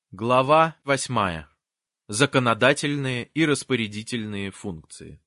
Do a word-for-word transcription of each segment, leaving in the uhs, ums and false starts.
Глава восьмая. Законодательные и распорядительные функции.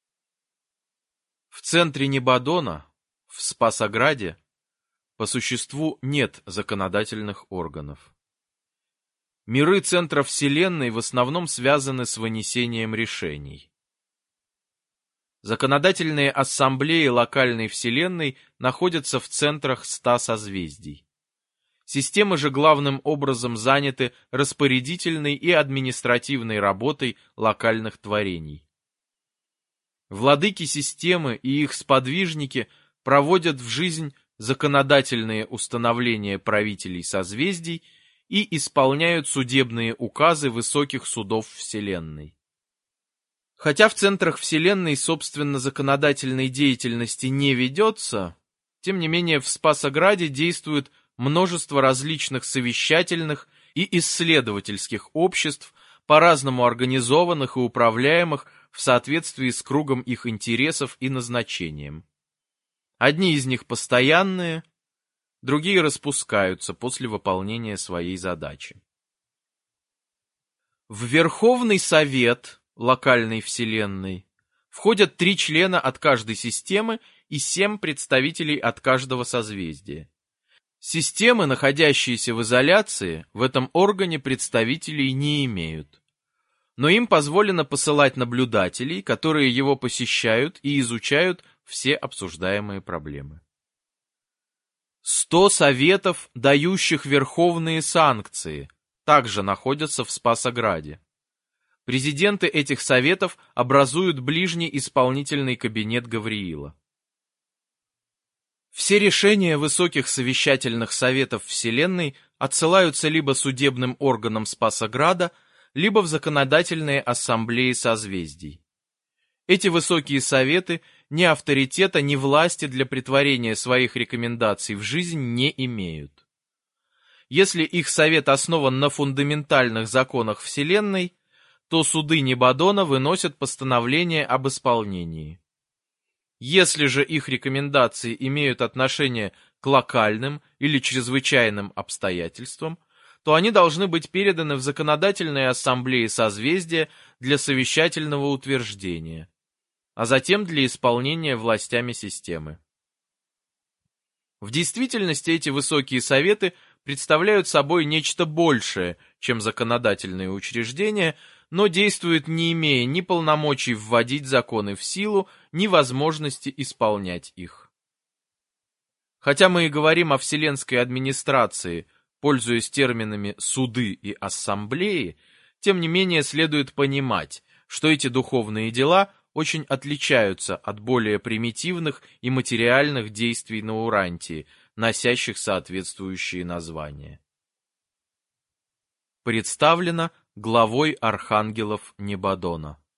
В центре Небодона, в Спасограде, по существу нет законодательных органов. Миры центра Вселенной в основном связаны с вынесением решений. Законодательные ассамблеи локальной Вселенной находятся в центрах ста созвездий. Системы же главным образом заняты распорядительной и административной работой локальных творений. Владыки системы и их сподвижники проводят в жизнь законодательные установления правителей созвездий и исполняют судебные указы высоких судов Вселенной. Хотя в центрах Вселенной, собственно, законодательной деятельности не ведется, тем не менее в Спасограде действует множество различных совещательных и исследовательских обществ, по-разному организованных и управляемых в соответствии с кругом их интересов и назначением. Одни из них постоянные, другие распускаются после выполнения своей задачи. В Верховный Совет локальной Вселенной входят три члена от каждой системы и семь представителей от каждого созвездия. Системы, находящиеся в изоляции, в этом органе представителей не имеют. Но им позволено посылать наблюдателей, которые его посещают и изучают все обсуждаемые проблемы. Сто советов, дающих верховные санкции, также находятся в Спасограде. Президенты этих советов образуют ближний исполнительный кабинет Гавриила. Все решения высоких совещательных советов Вселенной отсылаются либо судебным органам Спасограда, либо в законодательные ассамблеи созвездий. Эти высокие советы ни авторитета, ни власти для претворения своих рекомендаций в жизнь не имеют. Если их совет основан на фундаментальных законах Вселенной, то суды Небодона выносят постановление об исполнении. Если же их рекомендации имеют отношение к локальным или чрезвычайным обстоятельствам, то они должны быть переданы в законодательные ассамблеи созвездия для совещательного утверждения, а затем для исполнения властями системы. В действительности эти высокие советы представляют собой нечто большее, чем законодательные учреждения, но действуют, не имея ни полномочий вводить законы в силу, ни возможности исполнять их. Хотя мы и говорим о вселенской администрации, пользуясь терминами «суды» и «ассамблеи», тем не менее следует понимать, что эти духовные дела очень отличаются от более примитивных и материальных действий на Урантии, носящих соответствующие названия. Представлено главой архангелов Небодона.